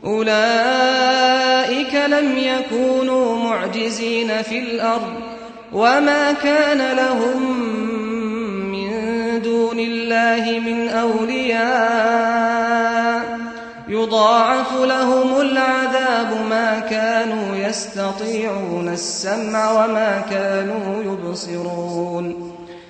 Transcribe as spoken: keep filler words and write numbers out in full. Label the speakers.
Speaker 1: أولئك لم يكونوا معجزين في الأرض وما كان لهم من دون الله من أولياء يضاعف لهم العذاب ما كانوا يستطيعون السمع وما كانوا يبصرون